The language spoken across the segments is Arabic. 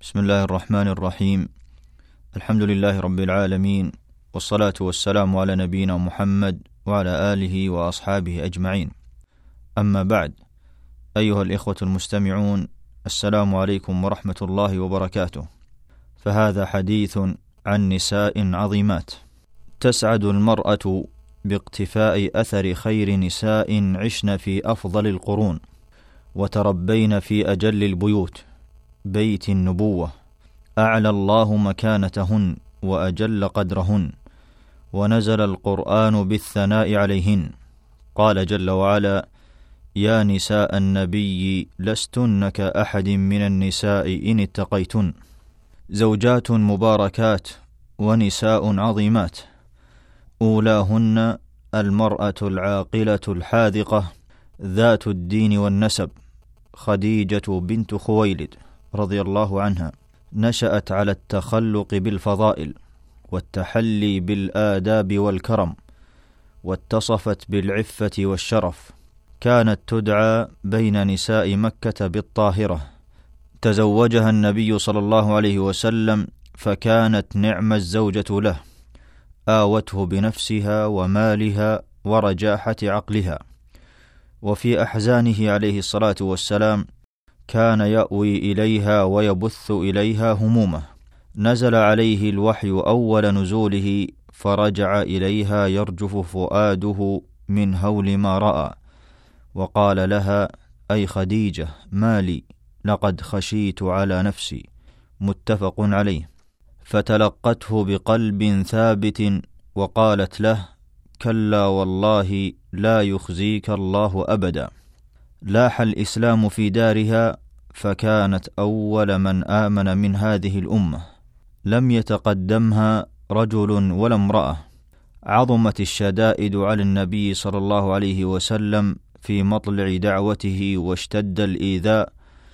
بسم الله الرحمن الرحيم. الحمد لله رب العالمين، والصلاة والسلام على نبينا محمد وعلى آله وأصحابه أجمعين. أما بعد، أيها الإخوة المستمعون، السلام عليكم ورحمة الله وبركاته. فهذا حديث عن نساء عظيمات. تسعد المرأة باقتفاء أثر خير نساء عشن في أفضل القرون، وتربين في أجل البيوت، بيت النبوة، أعلى الله مكانتهن وأجل قدرهن، ونزل القرآن بالثناء عليهن. قال جل وعلا: يا نساء النبي لستن كأحد من النساء إن اتقيتن. زوجات مباركات ونساء عظيمات، أولاهن المرأة العاقلة الحاذقة ذات الدين والنسب، خديجة بنت خويلد رضي الله عنها. نشأت على التخلق بالفضائل والتحلي بالآداب والكرم، واتصفت بالعفة والشرف. كانت تدعى بين نساء مكة بالطاهرة. تزوجها النبي صلى الله عليه وسلم، فكانت نعم الزوجة له، آوته بنفسها ومالها ورجاحة عقلها. وفي أحزانه عليه الصلاة والسلام كان يأوي إليها ويبث إليها همومه. نزل عليه الوحي أول نزوله، فرجع إليها يرجف فؤاده من هول ما رأى، وقال لها: أي خديجة، ما لي؟ لقد خشيت على نفسي. متفق عليه. فتلقته بقلب ثابت وقالت له: كلا والله لا يخزيك الله أبدا. لاح الإسلام في دارها، فكانت أول من آمن من هذه الأمة، لم يتقدمها رجل ولا امرأة. عظمت الشدائد على النبي صلى الله عليه وسلم في مطلع دعوته، واشتد الإيذاء،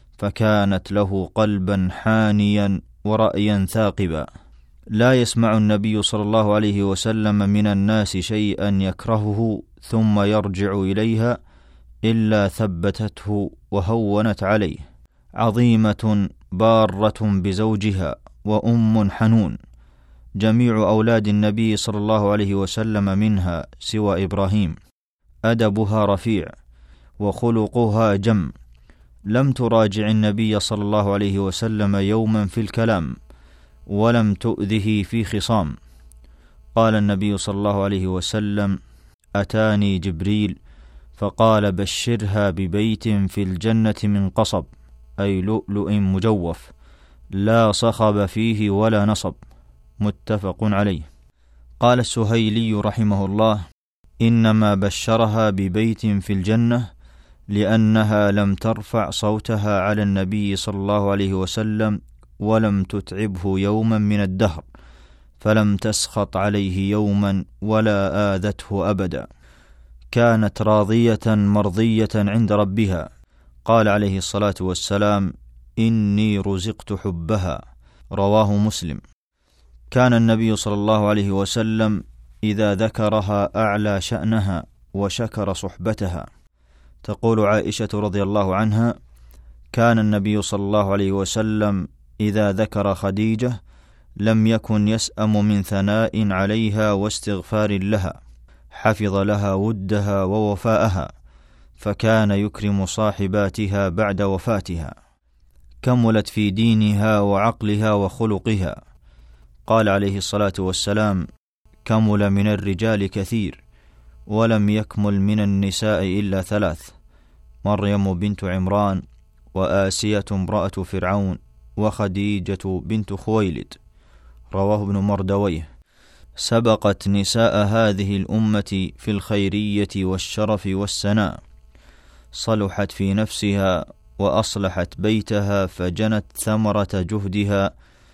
فكانت له قلبا حانيا ورأيا ثاقبا. لا يسمع النبي صلى الله عليه وسلم من الناس شيئا يكرهه ثم يرجع إليها إلا ثبتته وهونت عليه. عظيمة بارة بزوجها وأم حنون. جميع أولاد النبي صلى الله عليه وسلم منها سوى إبراهيم. أدبها رفيع وخلقها جم. لم تراجع النبي صلى الله عليه وسلم يوما في الكلام، ولم تؤذه في خصام. قال النبي صلى الله عليه وسلم: أتاني جبريل فقال: بشرها ببيت في الجنة من قصب، أي لؤلؤ مجوف، لا صخب فيه ولا نصب. متفق عليه. قال السهيلي رحمه الله: إنما بشرها ببيت في الجنة لأنها لم ترفع صوتها على النبي صلى الله عليه وسلم، ولم تتعبه يوما من الدهر، فلم تسخط عليه يوما ولا آذته أبدا. كانت راضية مرضية عند ربها. قال عليه الصلاة والسلام: إني رزقت حبها. رواه مسلم. كان النبي صلى الله عليه وسلم إذا ذكرها أعلى شأنها وشكر صحبتها. تقول عائشة رضي الله عنها: كان النبي صلى الله عليه وسلم إذا ذكر خديجة لم يكن يسأم من ثناء عليها واستغفار لها، حفظ لها ودها ووفاءها، فكان يكرم صاحباتها بعد وفاتها. كملت في دينها وعقلها وخلقها. قال عليه الصلاة والسلام: كمل من الرجال كثير، ولم يكمل من النساء إلا 3: مريم بنت عمران، وآسية امرأة فرعون، وخديجة بنت خويلد. رواه ابن مردويه. سبقت نساء هذه الأمة في الخيرية والشرف والسناء. صلحت في نفسها وأصلحت بيتها، فجنت ثمرة جهدها،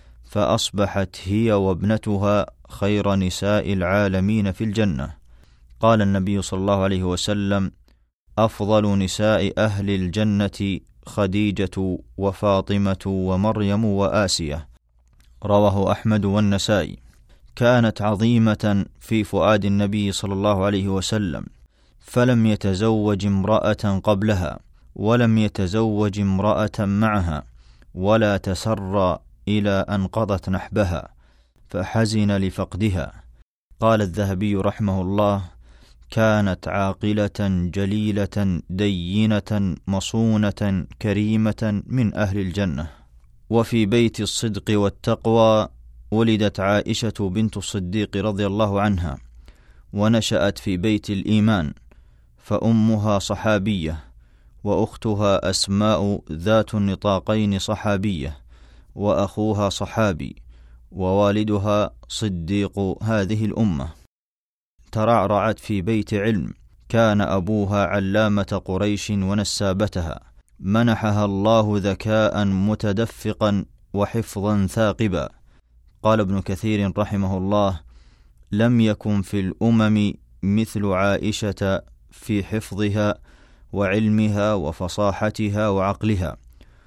فأصبحت هي وابنتها خير نساء العالمين في الجنة. قال النبي صلى الله عليه وسلم: أفضل نساء أهل الجنة خديجة وفاطمة ومريم وآسية. رواه أحمد والنسائي. كانت عظيمة في فؤاد النبي صلى الله عليه وسلم، فلم يتزوج امرأة قبلها، ولم يتزوج امرأة معها، ولا تسرى إلى أن قضت نحبها فحزن لفقدها. قال الذهبي رحمه الله: كانت عاقلة جليلة دينة مصونة كريمة من أهل الجنة. وفي بيت الصدق والتقوى ولدت عائشة بنت الصديق رضي الله عنها، ونشأت في بيت الإيمان، فأمها صحابية، وأختها أسماء ذات النطاقين صحابية، وأخوها صحابي، ووالدها صديق هذه الأمة. ترعرعت في بيت علم، كان أبوها علامة قريش ونسابتها، منحها الله ذكاء متدفقا وحفظا ثاقبا. قال ابن كثير رحمه الله: لم يكن في الأمم مثل عائشة في حفظها وعلمها وفصاحتها وعقلها،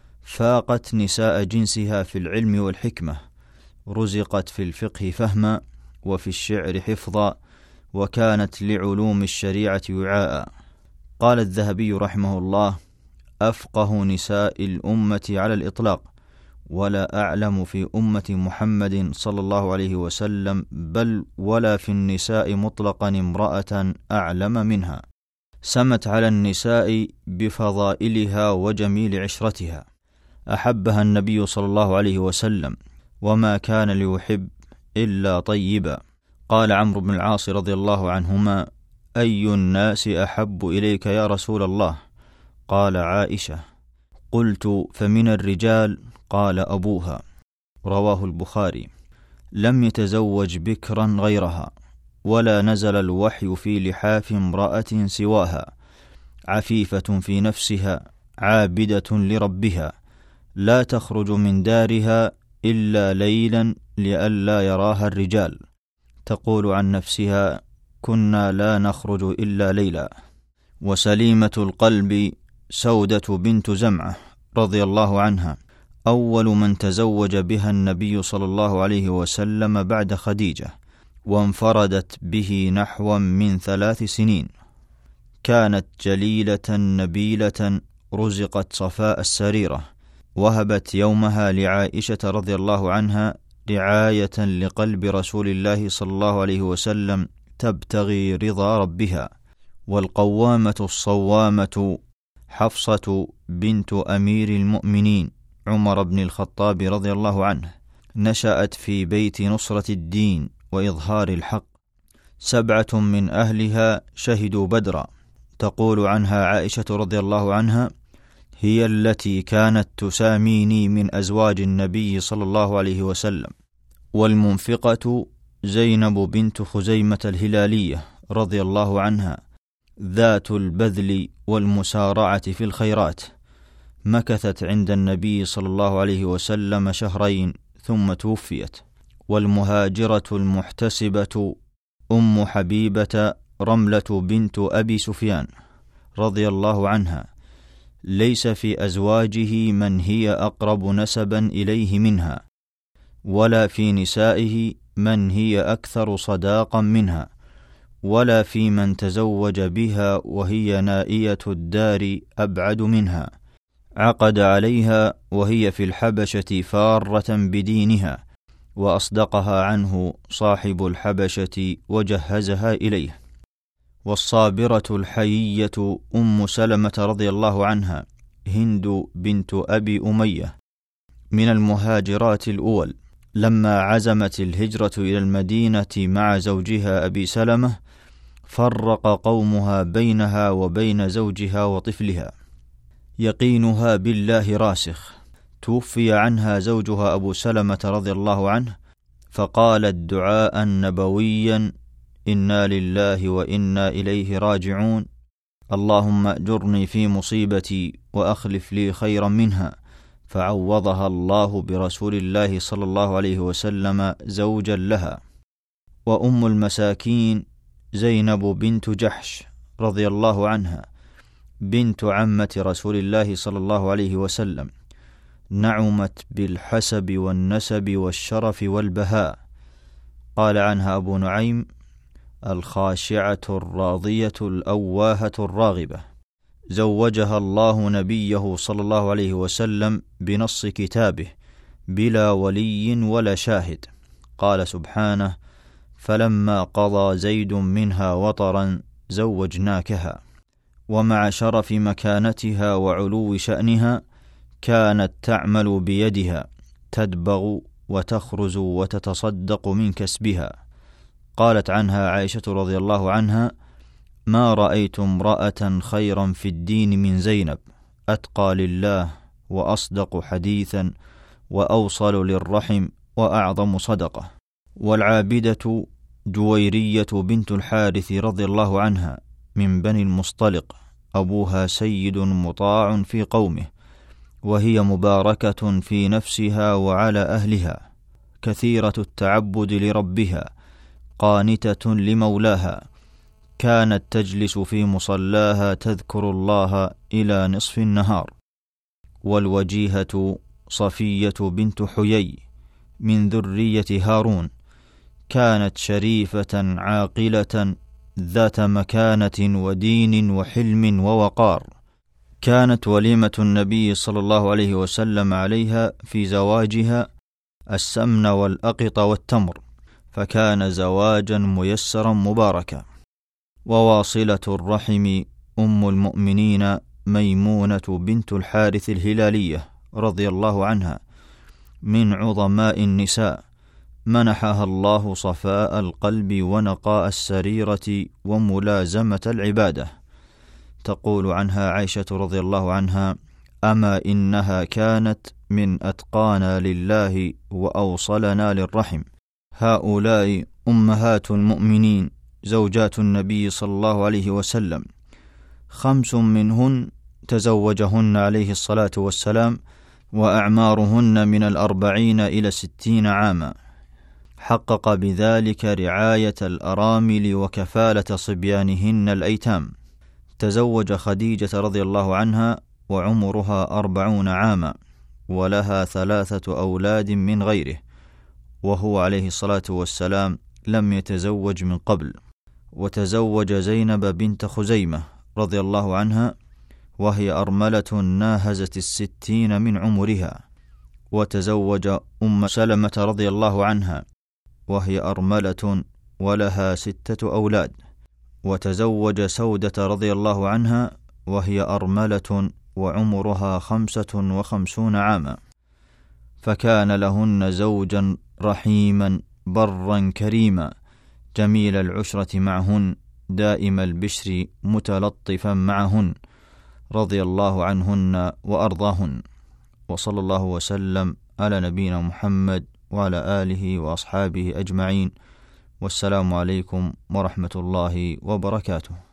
فاقت نساء جنسها في العلم والحكمة، رزقت في الفقه فهما وفي الشعر حفظا، وكانت لعلوم الشريعة وعاء. قال الذهبي رحمه الله: أفقه نساء الأمة على الإطلاق، ولا أعلم في أمة محمد صلى الله عليه وسلم بل ولا في النساء مطلقا امرأة أعلم منها. سمت على النساء بفضائلها وجميل عشرتها، أحبها النبي صلى الله عليه وسلم، وما كان ليحب إلا طيبا. قال عمرو بن العاص رضي الله عنهما: أي الناس أحب إليك يا رسول الله؟ قال: عائشة. قلت: فمن الرجال؟ قال: أبوها. رواه البخاري. لم يتزوج بكرا غيرها، ولا نزل الوحي في لحاف امرأة سواها، عفيفة في نفسها، عابدة لربها، لا تخرج من دارها إلا ليلا لئلا يراها الرجال، تقول عن نفسها: كنا لا نخرج إلا ليلا. وسليمة القلب سودة بنت زمعة رضي الله عنها، أول من تزوج بها النبي صلى الله عليه وسلم بعد خديجة، وانفردت به نحو من 3 سنين. كانت جليلة نبيلة، رزقت صفاء السريرة، وهبت يومها لعائشة رضي الله عنها رعاية لقلب رسول الله صلى الله عليه وسلم، تبتغي رضا ربها. والقوامة الصوامة حفصة بنت أمير المؤمنين عمر بن الخطاب رضي الله عنه، نشأت في بيت نصرة الدين وإظهار الحق. 7 من أهلها شهدوا بدرا. تقول عنها عائشة رضي الله عنها: هي التي كانت تساميني من أزواج النبي صلى الله عليه وسلم. والمنفقة زينب بنت خزيمة الهلالية رضي الله عنها، ذات البذل والمسارعة في الخيرات، مكثت عند النبي صلى الله عليه وسلم 2 شهرين ثم توفيت. والمهاجرة المحتسبة أم حبيبة رملة بنت أبي سفيان رضي الله عنها، ليس في أزواجه من هي أقرب نسبا إليه منها، ولا في نسائه من هي أكثر صداقا منها، ولا في من تزوج بها وهي نائية الدار أبعد منها. عقد عليها وهي في الحبشة فارة بدينها، وأصدقها عنه صاحب الحبشة وجهزها إليه. والصابرة الحيية أم سلمة رضي الله عنها، هند بنت أبي أمية، من المهاجرات الأول، لما عزمت الهجرة إلى المدينة مع زوجها أبي سلمة، فرق قومها بينها وبين زوجها وطفلها. يقينها بالله راسخ. توفي عنها زوجها أبو سلمة رضي الله عنه، فقالت دعاء نبويا: إنا لله وإنا إليه راجعون، اللهم أجرني في مصيبتي وأخلف لي خيرا منها. فعوضها الله برسول الله صلى الله عليه وسلم زوجا لها. وأم المساكين زينب بنت جحش رضي الله عنها، بنت عمة رسول الله صلى الله عليه وسلم، نعمت بالحسب والنسب والشرف والبهاء. قال عنها أبو نعيم: الخاشعة الراضية الأواهة الراغبة، زوجها الله نبيه صلى الله عليه وسلم بنص كتابه بلا ولي ولا شاهد. قال سبحانه: فلما قضى زيد منها وطرا زوجناكها. ومع شرف مكانتها وعلو شأنها كانت تعمل بيدها، تدبغ وتخرز وتتصدق من كسبها. قالت عنها عائشة رضي الله عنها: ما رأيت امرأة خيرا في الدين من زينب، أتقى لله وأصدق حديثا وأوصل للرحم وأعظم صدقة. والعابدة جويرية بنت الحارث رضي الله عنها من بني المصطلق، أبوها سيد مطاع في قومه، وهي مباركة في نفسها وعلى أهلها، كثيرة التعبد لربها، قانتة لمولاها، كانت تجلس في مصلاها تذكر الله إلى نصف النهار. والوجيهة صفية بنت حيي من ذرية هارون، كانت شريفة عاقلة ذات مكانة ودين وحلم ووقار. كانت وليمة النبي صلى الله عليه وسلم عليها في زواجها السمن والأقط والتمر، فكان زواجا ميسرا مباركا. وواصلة الرحم أم المؤمنين ميمونة بنت الحارث الهلالية رضي الله عنها من عظماء النساء، منحها الله صفاء القلب ونقاء السريرة وملازمة العبادة. تقول عنها عائشة رضي الله عنها: أما إنها كانت من أتقانا لله وأوصلنا للرحم. هؤلاء أمهات المؤمنين زوجات النبي صلى الله عليه وسلم، 5 منهن تزوجهن عليه الصلاة والسلام وأعمارهن من 40 إلى 60 عاما، حقق بذلك رعاية الأرامل وكفالة صبيانهن الأيتام. تزوج خديجة رضي الله عنها وعمرها 40 عاما، ولها 3 أولاد من غيره، وهو عليه الصلاة والسلام لم يتزوج من قبل. وتزوج زينب بنت خزيمة رضي الله عنها وهي أرملة ناهزت 60 من عمرها. وتزوج أم سلمة رضي الله عنها وهي أرملة ولها 6 أولاد. وتزوج سودة رضي الله عنها وهي أرملة وعمرها 55 عاما، فكان لهن زوجا رحيما برا كريما جميل العشرة معهن، دائم البشر متلطفا معهن، رضي الله عنهن وأرضاهن. وصلى الله وسلم على نبينا محمد وعلى آله وأصحابه أجمعين، والسلام عليكم ورحمة الله وبركاته.